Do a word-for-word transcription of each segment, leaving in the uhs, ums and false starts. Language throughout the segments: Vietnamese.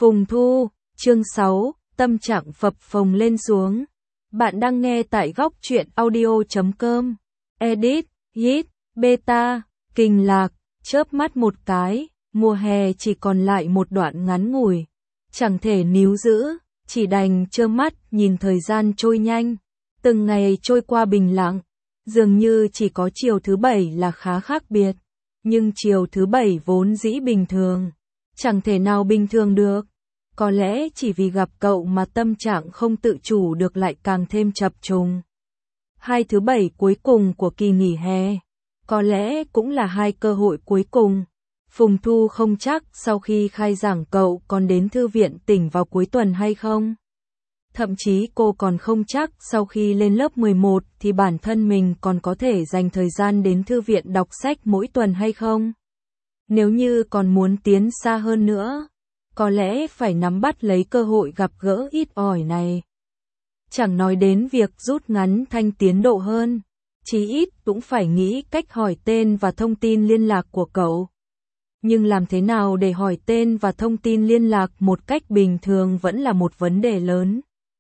Phùng Thu, chương sáu, tâm trạng phập phồng lên xuống. Bạn đang nghe tại góc truyện audio chấm com. Edit, hit, beta, kinh lạc, chớp mắt một cái, mùa hè chỉ còn lại một đoạn ngắn ngủi. Chẳng thể níu giữ, chỉ đành trơ mắt nhìn thời gian trôi nhanh. Từng ngày trôi qua bình lặng, dường như chỉ có chiều thứ bảy là khá khác biệt. Nhưng chiều thứ bảy vốn dĩ bình thường, chẳng thể nào bình thường được. Có lẽ chỉ vì gặp cậu mà tâm trạng không tự chủ được lại càng thêm chập trùng. Hai thứ bảy cuối cùng của kỳ nghỉ hè, có lẽ cũng là hai cơ hội cuối cùng. Phùng Thu không chắc sau khi khai giảng cậu còn đến thư viện tỉnh vào cuối tuần hay không. Thậm chí cô còn không chắc sau khi lên lớp mười một thì bản thân mình còn có thể dành thời gian đến thư viện đọc sách mỗi tuần hay không. Nếu như còn muốn tiến xa hơn nữa, có lẽ phải nắm bắt lấy cơ hội gặp gỡ ít ỏi này. Chẳng nói đến việc rút ngắn thanh tiến độ hơn, chí ít cũng phải nghĩ cách hỏi tên và thông tin liên lạc của cậu. Nhưng làm thế nào để hỏi tên và thông tin liên lạc một cách bình thường vẫn là một vấn đề lớn.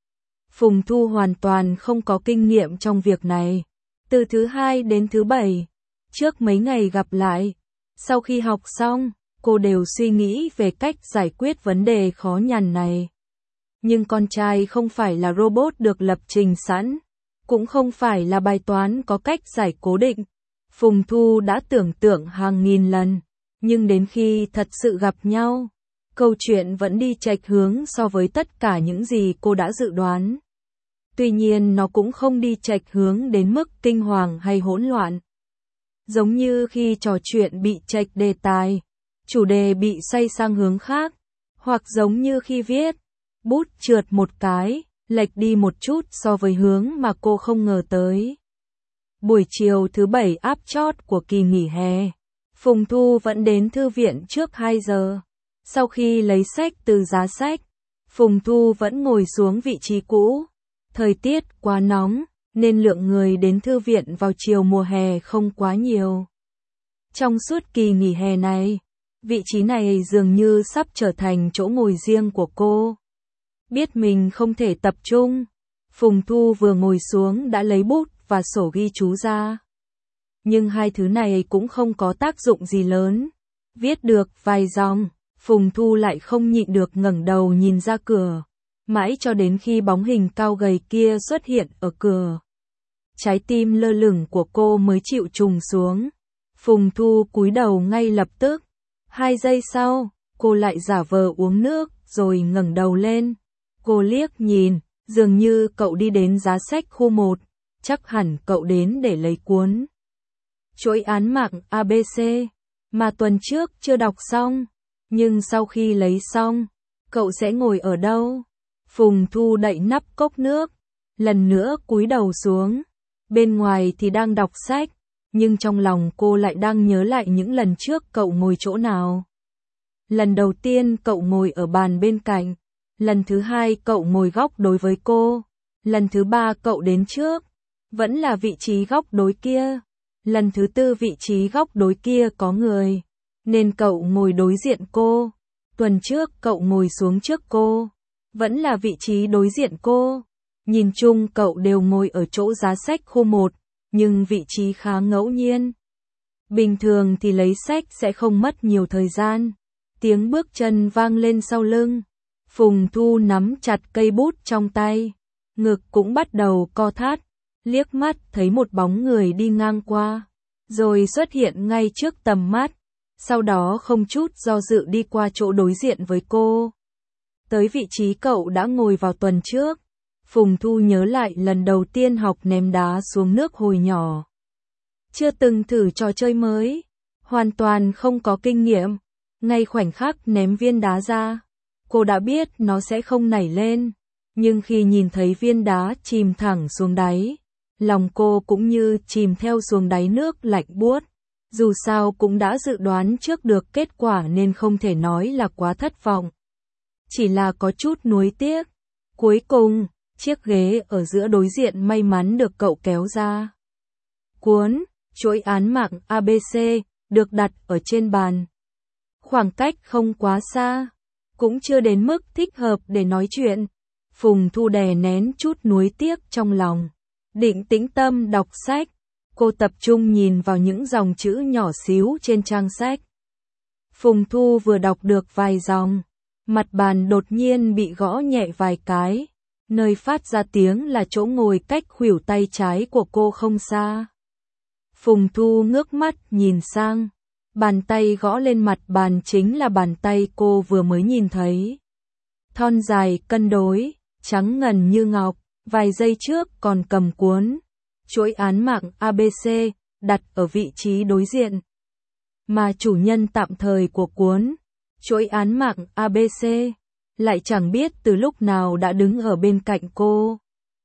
Phùng Thu hoàn toàn không có kinh nghiệm trong việc này. Từ thứ hai đến thứ bảy, trước mấy ngày gặp lại, sau khi học xong, cô đều suy nghĩ về cách giải quyết vấn đề khó nhằn này. Nhưng con trai không phải là robot được lập trình sẵn, cũng không phải là bài toán có cách giải cố định. Phùng Thu đã tưởng tượng hàng nghìn lần, nhưng đến khi thật sự gặp nhau, câu chuyện vẫn đi chệch hướng so với tất cả những gì cô đã dự đoán. Tuy nhiên nó cũng không đi chệch hướng đến mức kinh hoàng hay hỗn loạn. Giống như khi trò chuyện bị chệch đề tài, chủ đề bị xoay sang hướng khác, hoặc giống như khi viết, bút trượt một cái, lệch đi một chút so với hướng mà cô không ngờ tới. Buổi chiều thứ bảy áp chót của kỳ nghỉ hè, Phùng Thu vẫn đến thư viện trước hai giờ. Sau khi lấy sách từ giá sách, Phùng Thu vẫn ngồi xuống vị trí cũ. Thời tiết quá nóng, nên lượng người đến thư viện vào chiều mùa hè không quá nhiều. Trong suốt kỳ nghỉ hè này, vị trí này dường như sắp trở thành chỗ ngồi riêng của cô. Biết mình không thể tập trung, Phùng Thu vừa ngồi xuống đã lấy bút và sổ ghi chú ra. Nhưng hai thứ này cũng không có tác dụng gì lớn. Viết được vài dòng, Phùng Thu lại không nhịn được ngẩng đầu nhìn ra cửa. Mãi cho đến khi bóng hình cao gầy kia xuất hiện ở cửa, trái tim lơ lửng của cô mới chịu trùng xuống. Phùng Thu cúi đầu ngay lập tức. Hai giây sau, cô lại giả vờ uống nước rồi ngẩng đầu lên. Cô liếc nhìn, dường như cậu đi đến giá sách khu một, chắc hẳn cậu đến để lấy cuốn Chuỗi án mạng a bê xê mà tuần trước chưa đọc xong. Nhưng sau khi lấy xong, cậu sẽ ngồi ở đâu? Phùng Thu đậy nắp cốc nước, lần nữa cúi đầu xuống. Bên ngoài thì đang đọc sách, nhưng trong lòng cô lại đang nhớ lại những lần trước cậu ngồi chỗ nào. Lần đầu tiên cậu ngồi ở bàn bên cạnh, lần thứ hai cậu ngồi góc đối với cô, lần thứ ba cậu đến trước, vẫn là vị trí góc đối kia, lần thứ tư vị trí góc đối kia có người, nên cậu ngồi đối diện cô. Tuần trước cậu ngồi xuống trước cô, vẫn là vị trí đối diện cô. Nhìn chung cậu đều ngồi ở chỗ giá sách khu một, nhưng vị trí khá ngẫu nhiên. Bình thường thì lấy sách sẽ không mất nhiều thời gian. Tiếng bước chân vang lên sau lưng. Phùng Thu nắm chặt cây bút trong tay, ngực cũng bắt đầu co thắt, liếc mắt thấy một bóng người đi ngang qua, rồi xuất hiện ngay trước tầm mắt, sau đó không chút do dự đi qua chỗ đối diện với cô. Tới vị trí cậu đã ngồi vào tuần trước. Phùng Thu nhớ lại lần đầu tiên học ném đá xuống nước hồi nhỏ. Chưa từng thử trò chơi mới, hoàn toàn không có kinh nghiệm. Ngay khoảnh khắc ném viên đá ra, cô đã biết nó sẽ không nảy lên. Nhưng khi nhìn thấy viên đá chìm thẳng xuống đáy, lòng cô cũng như chìm theo xuống đáy nước lạnh buốt. Dù sao cũng đã dự đoán trước được kết quả nên không thể nói là quá thất vọng. Chỉ là có chút nuối tiếc. Cuối cùng, chiếc ghế ở giữa đối diện may mắn được cậu kéo ra. Cuốn Chuỗi án mạng a bê xê được đặt ở trên bàn. Khoảng cách không quá xa. cũng chưa đến mức thích hợp để nói chuyện. Phùng Thu đè nén chút nuối tiếc trong lòng, định tĩnh tâm đọc sách. Cô tập trung nhìn vào những dòng chữ nhỏ xíu trên trang sách. Phùng Thu vừa đọc được vài dòng, mặt bàn đột nhiên bị gõ nhẹ vài cái, nơi phát ra tiếng là chỗ ngồi cách khuỷu tay trái của cô không xa. Phùng Thu ngước mắt nhìn sang, bàn tay gõ lên mặt bàn chính là bàn tay cô vừa mới nhìn thấy. Thon dài cân đối, trắng ngần như ngọc, vài giây trước còn cầm cuốn chuỗi án mạng a bê xê, đặt ở vị trí đối diện. Mà chủ nhân tạm thời của cuốn chuỗi án mạng a bê xê lại chẳng biết từ lúc nào đã đứng ở bên cạnh cô.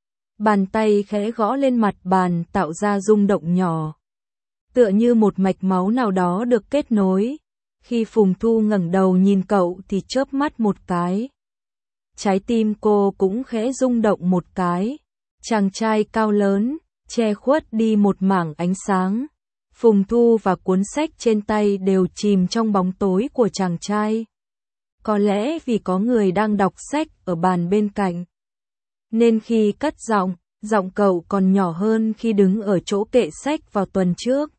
Bàn tay khẽ gõ lên mặt bàn tạo ra rung động nhỏ, tựa như một mạch máu nào đó được kết nối. Khi Phùng Thu ngẩng đầu nhìn cậu thì chớp mắt một cái. Trái tim cô cũng khẽ rung động một cái. Chàng trai cao lớn, che khuất đi một mảng ánh sáng. Phùng Thu và cuốn sách trên tay đều chìm trong bóng tối của chàng trai. Có lẽ vì có người đang đọc sách ở bàn bên cạnh, nên khi cất giọng, giọng cậu còn nhỏ hơn khi đứng ở chỗ kệ sách vào tuần trước.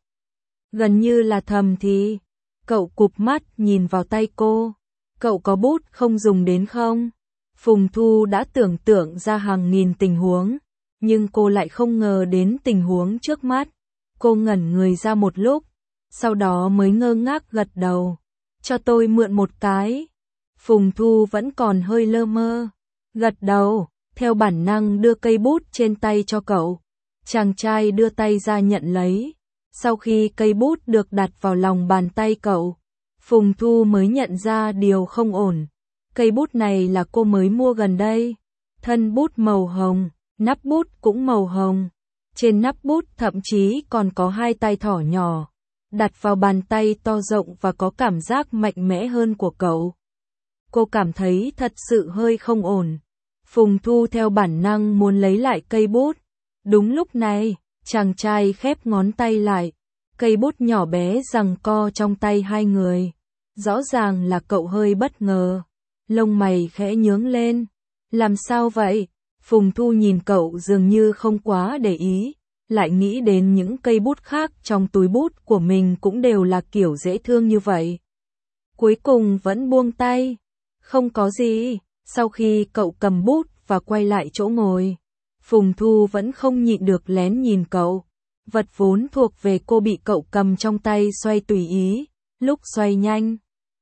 Gần như là thầm thì, cậu cụp mắt nhìn vào tay cô. Cậu có bút không dùng đến không? Phùng Thu đã tưởng tượng ra hàng nghìn tình huống, nhưng cô lại không ngờ đến tình huống trước mắt. Cô ngẩn người ra một lúc, sau đó mới ngơ ngác gật đầu. Cho tôi mượn một cái. Phùng Thu vẫn còn hơi lơ mơ, gật đầu, theo bản năng đưa cây bút trên tay cho cậu. Chàng trai đưa tay ra nhận lấy. Sau khi cây bút được đặt vào lòng bàn tay cậu, Phùng Thu mới nhận ra điều không ổn. Cây bút này là cô mới mua gần đây. Thân bút màu hồng, nắp bút cũng màu hồng. Trên nắp bút thậm chí còn có hai tay thỏ nhỏ, đặt vào bàn tay to rộng và có cảm giác mạnh mẽ hơn của cậu. Cô cảm thấy thật sự hơi không ổn. Phùng Thu theo bản năng muốn lấy lại cây bút. Đúng lúc này, chàng trai khép ngón tay lại. Cây bút nhỏ bé giằng co trong tay hai người. Rõ ràng là cậu hơi bất ngờ. Lông mày khẽ nhướng lên. Làm sao vậy? Phùng Thu nhìn cậu dường như không quá để ý, lại nghĩ đến những cây bút khác trong túi bút của mình cũng đều là kiểu dễ thương như vậy. Cuối cùng vẫn buông tay. Không có gì. Sau khi cậu cầm bút và quay lại chỗ ngồi, Phùng Thu vẫn không nhịn được lén nhìn cậu. Vật vốn thuộc về cô bị cậu cầm trong tay xoay tùy ý, lúc xoay nhanh,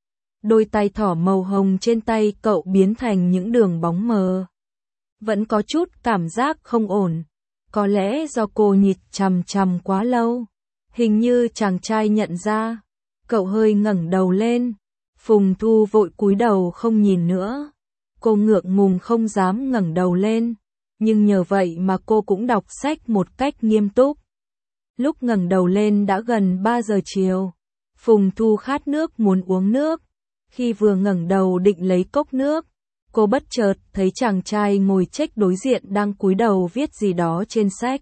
đôi tay thỏ màu hồng trên tay cậu biến thành những đường bóng mờ. Vẫn có chút cảm giác không ổn. Có lẽ do cô nhìn chằm chằm quá lâu. Hình như chàng trai nhận ra. Cậu hơi ngẩng đầu lên. Phùng Thu vội cúi đầu không nhìn nữa. Cô ngượng ngùng không dám ngẩng đầu lên. Nhưng nhờ vậy mà cô cũng đọc sách một cách nghiêm túc. Lúc ngẩng đầu lên đã gần ba giờ chiều. Phùng Thu khát nước muốn uống nước. Khi vừa ngẩng đầu định lấy cốc nước, cô bất chợt thấy chàng trai ngồi chếch đối diện đang cúi đầu viết gì đó trên sách.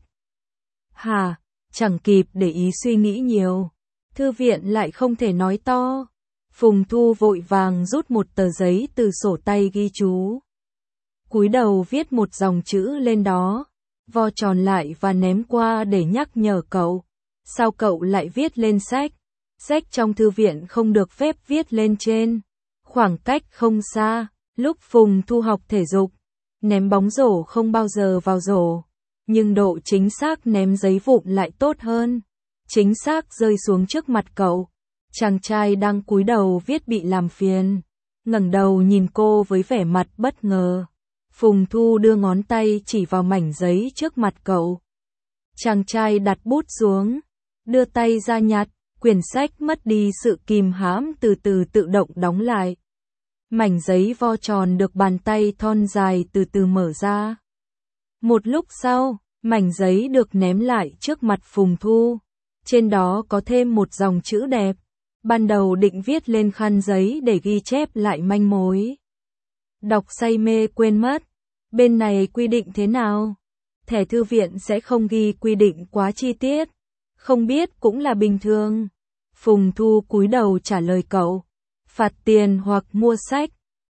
Hà, chẳng kịp để ý suy nghĩ nhiều. Thư viện lại không thể nói to. Phùng Thu vội vàng rút một tờ giấy từ sổ tay ghi chú. Cúi đầu viết một dòng chữ lên đó, vo tròn lại và ném qua để nhắc nhở cậu. Sao cậu lại viết lên sách? Sách trong thư viện không được phép viết lên trên. Khoảng cách không xa. Lúc Phùng Thu học thể dục, ném bóng rổ không bao giờ vào rổ, nhưng độ chính xác ném giấy vụn lại tốt hơn. Chính xác rơi xuống trước mặt cậu. Chàng trai đang cúi đầu viết bị làm phiền, ngẩng đầu nhìn cô với vẻ mặt bất ngờ. Phùng Thu đưa ngón tay chỉ vào mảnh giấy trước mặt cậu. Chàng trai đặt bút xuống, đưa tay ra nhặt, quyển sách mất đi sự kìm hãm từ từ tự động đóng lại. Mảnh giấy vo tròn được bàn tay thon dài từ từ mở ra. Một lúc sau, mảnh giấy được ném lại trước mặt Phùng Thu. Trên đó có thêm một dòng chữ đẹp. Ban đầu định viết lên khăn giấy để ghi chép lại manh mối. Đọc say mê quên mất. Bên này quy định thế nào? Thẻ thư viện sẽ không ghi quy định quá chi tiết. Không biết cũng là bình thường. Phùng Thu cúi đầu trả lời cậu. Phạt tiền hoặc mua sách.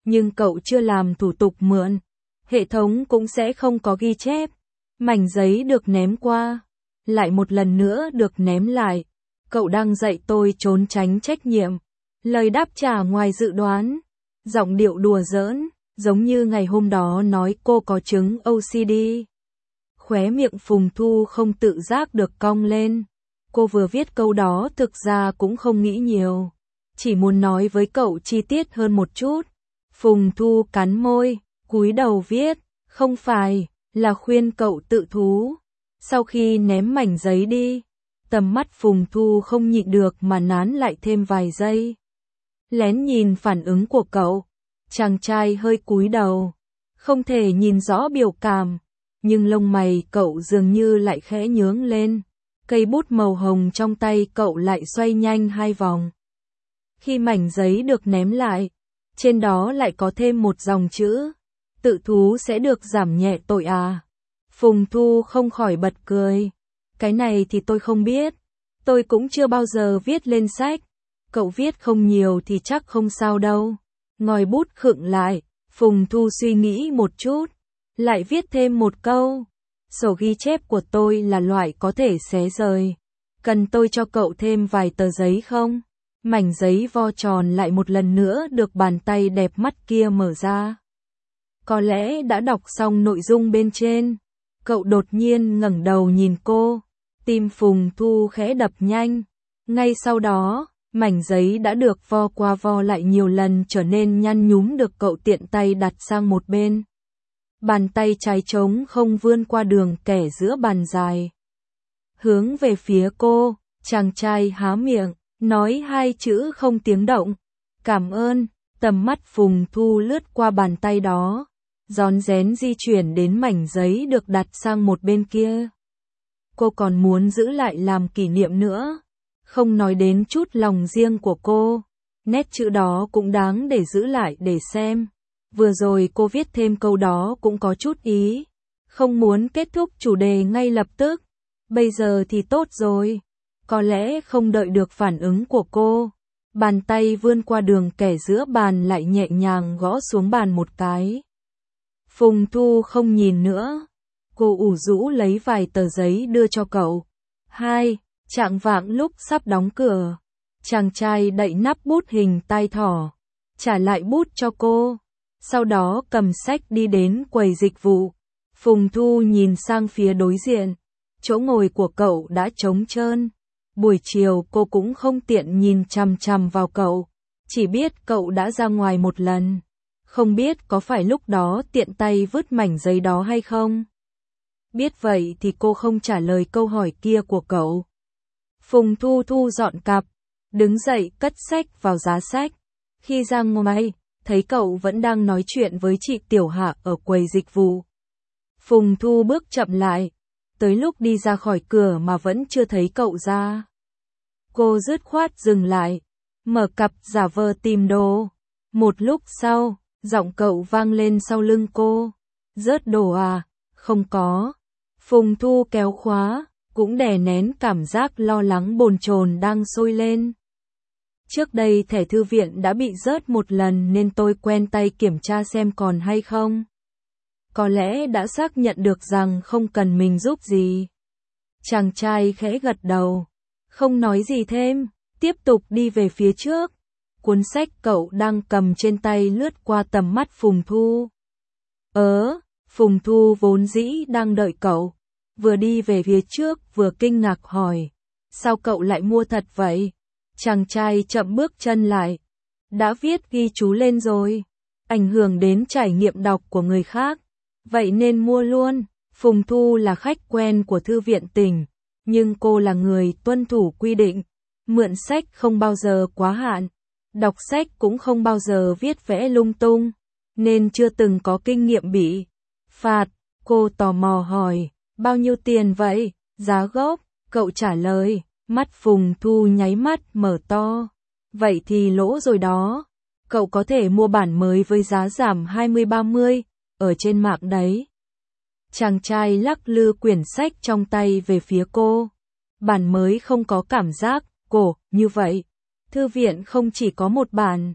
nhưng cậu chưa làm thủ tục mượn. Hệ thống cũng sẽ không có ghi chép. Mảnh giấy được ném qua, lại một lần nữa được ném lại. Cậu đang dạy tôi trốn tránh trách nhiệm. Lời đáp trả ngoài dự đoán. Giọng điệu đùa giỡn, giống như ngày hôm đó nói cô có chứng ô xê đê. Khóe miệng Phùng Thu không tự giác được cong lên. Cô vừa viết câu đó thực ra cũng không nghĩ nhiều. Chỉ muốn nói với cậu chi tiết hơn một chút. Phùng Thu cắn môi, cúi đầu viết, không phải, là khuyên cậu tự thú. Sau khi ném mảnh giấy đi, tầm mắt Phùng Thu không nhịn được mà nán lại thêm vài giây. Lén nhìn phản ứng của cậu, chàng trai hơi cúi đầu, không thể nhìn rõ biểu cảm, nhưng lông mày cậu dường như lại khẽ nhướng lên. Cây bút màu hồng trong tay cậu lại xoay nhanh hai vòng. Khi mảnh giấy được ném lại, trên đó lại có thêm một dòng chữ, tự thú sẽ được giảm nhẹ tội à. Phùng Thu không khỏi bật cười. Cái này thì tôi không biết, tôi cũng chưa bao giờ viết lên sách. Cậu viết không nhiều thì chắc không sao đâu. Ngòi bút khựng lại, Phùng Thu suy nghĩ một chút, lại viết thêm một câu. Sổ ghi chép của tôi là loại có thể xé rời. Cần tôi cho cậu thêm vài tờ giấy không? Mảnh giấy vo tròn lại một lần nữa được bàn tay đẹp mắt kia mở ra. Có lẽ đã đọc xong nội dung bên trên. Cậu đột nhiên ngẩng đầu nhìn cô. Tim Phùng Thu khẽ đập nhanh. Ngay sau đó, mảnh giấy đã được vo qua vo lại nhiều lần trở nên nhăn nhúm được cậu tiện tay đặt sang một bên. Bàn tay trái trống không vươn qua đường kẻ giữa bàn dài. Hướng về phía cô, chàng trai há miệng, nói hai chữ không tiếng động. Cảm ơn, tầm mắt Phùng Thu lướt qua bàn tay đó, rón rén di chuyển đến mảnh giấy được đặt sang một bên kia. Cô còn muốn giữ lại làm kỷ niệm nữa, không nói đến chút lòng riêng của cô. Nét chữ đó cũng đáng để giữ lại để xem. Vừa rồi cô viết thêm câu đó cũng có chút ý, không muốn kết thúc chủ đề ngay lập tức. Bây giờ thì tốt rồi. Có lẽ không đợi được phản ứng của cô, bàn tay vươn qua đường kẻ giữa bàn lại nhẹ nhàng gõ xuống bàn một cái. Phùng Thu không nhìn nữa, cô ủ rũ lấy vài tờ giấy đưa cho cậu. Hai, chạng vạng lúc sắp đóng cửa, chàng trai đậy nắp bút hình tai thỏ, trả lại bút cho cô, sau đó cầm sách đi đến quầy dịch vụ. Phùng Thu nhìn sang phía đối diện, chỗ ngồi của cậu đã trống trơn. Buổi chiều cô cũng không tiện nhìn chằm chằm vào cậu, chỉ biết cậu đã ra ngoài một lần. Không biết có phải lúc đó tiện tay vứt mảnh giấy đó hay không? Biết vậy thì cô không trả lời câu hỏi kia của cậu. Phùng Thu thu dọn cặp, đứng dậy cất sách vào giá sách. Khi ra ngoài, thấy cậu vẫn đang nói chuyện với chị Tiểu Hạ ở quầy dịch vụ. Phùng Thu bước chậm lại, tới lúc đi ra khỏi cửa mà vẫn chưa thấy cậu ra. Cô dứt khoát dừng lại, mở cặp giả vờ tìm đồ. Một lúc sau, giọng cậu vang lên sau lưng cô. Rớt đồ à? Không có. Phùng Thu kéo khóa, cũng đè nén cảm giác lo lắng bồn chồn đang sôi lên. Trước đây thẻ thư viện đã bị rớt một lần nên tôi quen tay kiểm tra xem còn hay không. Có lẽ đã xác nhận được rằng không cần mình giúp gì. Chàng trai khẽ gật đầu, không nói gì thêm, tiếp tục đi về phía trước. Cuốn sách cậu đang cầm trên tay lướt qua tầm mắt Phùng Thu. Ớ, Phùng Thu vốn dĩ đang đợi cậu, vừa đi về phía trước vừa kinh ngạc hỏi, sao cậu lại mua thật vậy? Chàng trai chậm bước chân lại, đã viết ghi chú lên rồi, ảnh hưởng đến trải nghiệm đọc của người khác, vậy nên mua luôn. Phùng Thu là khách quen của thư viện tỉnh, nhưng cô là người tuân thủ quy định, mượn sách không bao giờ quá hạn, đọc sách cũng không bao giờ viết vẽ lung tung, nên chưa từng có kinh nghiệm bị phạt. Cô tò mò hỏi, bao nhiêu tiền vậy? Giá gốc, cậu trả lời, mắt Phùng Thu nháy mắt mở to. Vậy thì lỗ rồi đó, cậu có thể mua bản mới với giá giảm hai mươi ba mươi, ở trên mạng đấy. Chàng trai lắc lư quyển sách trong tay về phía cô. Bản mới không có cảm giác cổ như vậy. Thư viện không chỉ có một bản.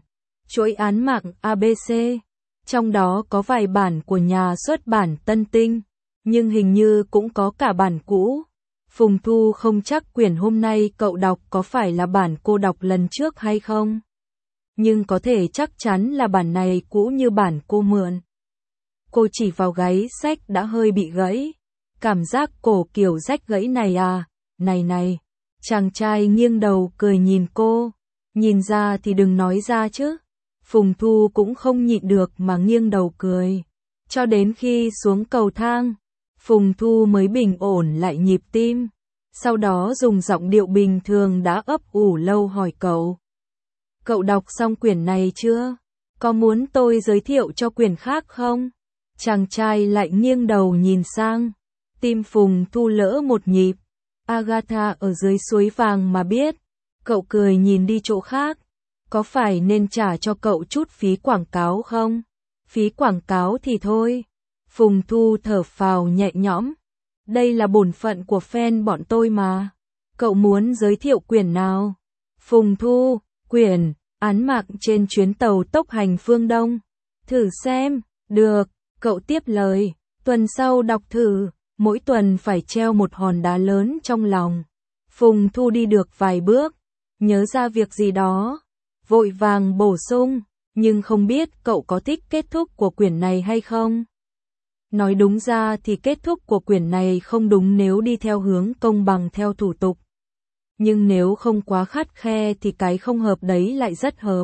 chuỗi án mạng a bê xê, trong đó có vài bản của nhà xuất bản Tân Tinh, nhưng hình như cũng có cả bản cũ. Phùng Thu không chắc quyển hôm nay cậu đọc có phải là bản cô đọc lần trước hay không, nhưng có thể chắc chắn là bản này cũ như bản cô mượn. Cô chỉ vào gáy sách đã hơi bị gãy. Cảm giác cổ kiểu rách gãy này à, này này. Chàng trai nghiêng đầu cười nhìn cô. Nhìn ra thì đừng nói ra chứ. Phùng Thu cũng không nhịn được mà nghiêng đầu cười. Cho đến khi xuống cầu thang, Phùng Thu mới bình ổn lại nhịp tim. Sau đó dùng giọng điệu bình thường đã ấp ủ lâu hỏi cậu. Cậu đọc xong quyển này chưa? Có muốn tôi giới thiệu cho quyển khác không? Chàng trai lại nghiêng đầu nhìn sang. Tim Phùng Thu lỡ một nhịp. Agatha ở dưới suối vàng mà biết. Cậu cười nhìn đi chỗ khác. Có phải nên trả cho cậu chút phí quảng cáo không? Phí quảng cáo thì thôi. Phùng Thu thở phào nhẹ nhõm. Đây là bổn phận của fan bọn tôi mà. Cậu muốn giới thiệu quyển nào? Phùng Thu, quyển Án mạng trên chuyến tàu tốc hành phương Đông. Thử xem. Được, cậu tiếp lời. Tuần sau đọc thử. Mỗi tuần phải treo một hòn đá lớn trong lòng. Phùng Thu đi được vài bước, nhớ ra việc gì đó, vội vàng bổ sung, nhưng không biết cậu có thích kết thúc của quyển này hay không? Nói đúng ra thì kết thúc của quyển này không đúng nếu đi theo hướng công bằng theo thủ tục. Nhưng nếu không quá khắt khe thì cái không hợp đấy lại rất hợp.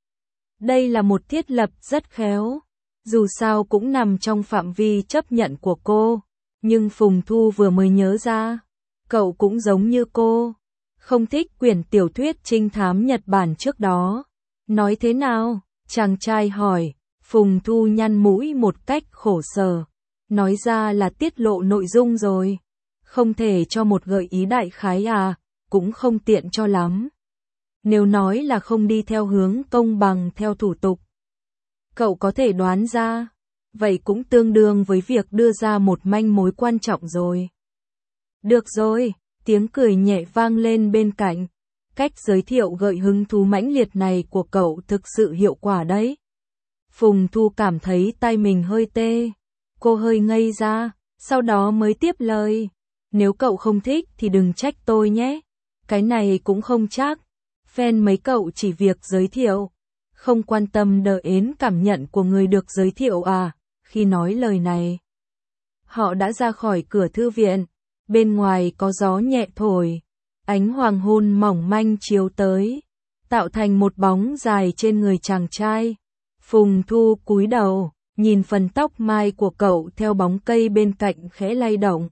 Đây là một thiết lập rất khéo, dù sao cũng nằm trong phạm vi chấp nhận của cô. Nhưng Phùng Thu vừa mới nhớ ra, cậu cũng giống như cô, không thích quyển tiểu thuyết trinh thám Nhật Bản trước đó. Nói thế nào? Chàng trai hỏi. Phùng Thu nhăn mũi một cách khổ sở. Nói ra là tiết lộ nội dung rồi. Không thể cho một gợi ý đại khái à, cũng không tiện cho lắm. Nếu nói là không đi theo hướng công bằng theo thủ tục, cậu có thể đoán ra. Vậy cũng tương đương với việc đưa ra một manh mối quan trọng rồi. Được rồi, tiếng cười nhẹ vang lên bên cạnh. Cách giới thiệu gợi hứng thú mãnh liệt này của cậu thực sự hiệu quả đấy. Phùng Thu cảm thấy tay mình hơi tê. Cô hơi ngây ra, sau đó mới tiếp lời. Nếu cậu không thích thì đừng trách tôi nhé. Cái này cũng không chắc. Fan mấy cậu chỉ việc giới thiệu. Không quan tâm đờ ến cảm nhận của người được giới thiệu à. Khi nói lời này, họ đã ra khỏi cửa thư viện. Bên ngoài có gió nhẹ thổi, ánh hoàng hôn mỏng manh chiếu tới, tạo thành một bóng dài trên người chàng trai. Phùng Thu cúi đầu, nhìn phần tóc mai của cậu theo bóng cây bên cạnh khẽ lay động.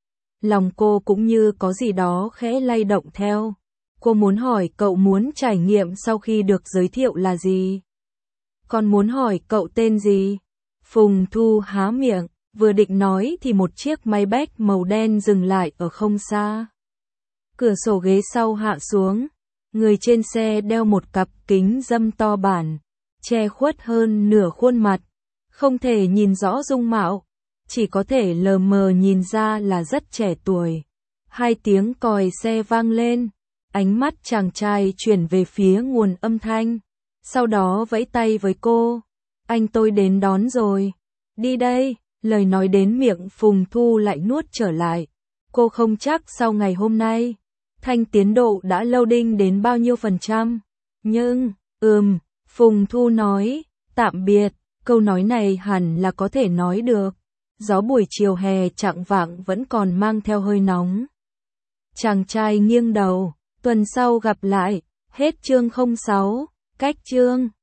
Lòng cô cũng như có gì đó khẽ lay động theo. Cô muốn hỏi cậu muốn trải nghiệm sau khi được giới thiệu là gì? Còn muốn hỏi cậu tên gì? Phùng Thu há miệng, vừa định nói thì một chiếc máy bách màu đen dừng lại ở không xa. Cửa sổ ghế sau hạ xuống, người trên xe đeo một cặp kính râm to bản, che khuất hơn nửa khuôn mặt, không thể nhìn rõ dung mạo, chỉ có thể lờ mờ nhìn ra là rất trẻ tuổi. Hai tiếng còi xe vang lên, ánh mắt chàng trai chuyển về phía nguồn âm thanh, sau đó vẫy tay với cô. Anh tôi đến đón rồi. Đi đây, lời nói đến miệng Phùng Thu lại nuốt trở lại. Cô không chắc sau ngày hôm nay, thanh tiến độ đã loading đến bao nhiêu phần trăm. Nhưng, ừm, Phùng Thu nói, tạm biệt, câu nói này hẳn là có thể nói được. Gió buổi chiều hè chạng vạng vẫn còn mang theo hơi nóng. Chàng trai nghiêng đầu, tuần sau gặp lại, hết chương không sáu, cách chương.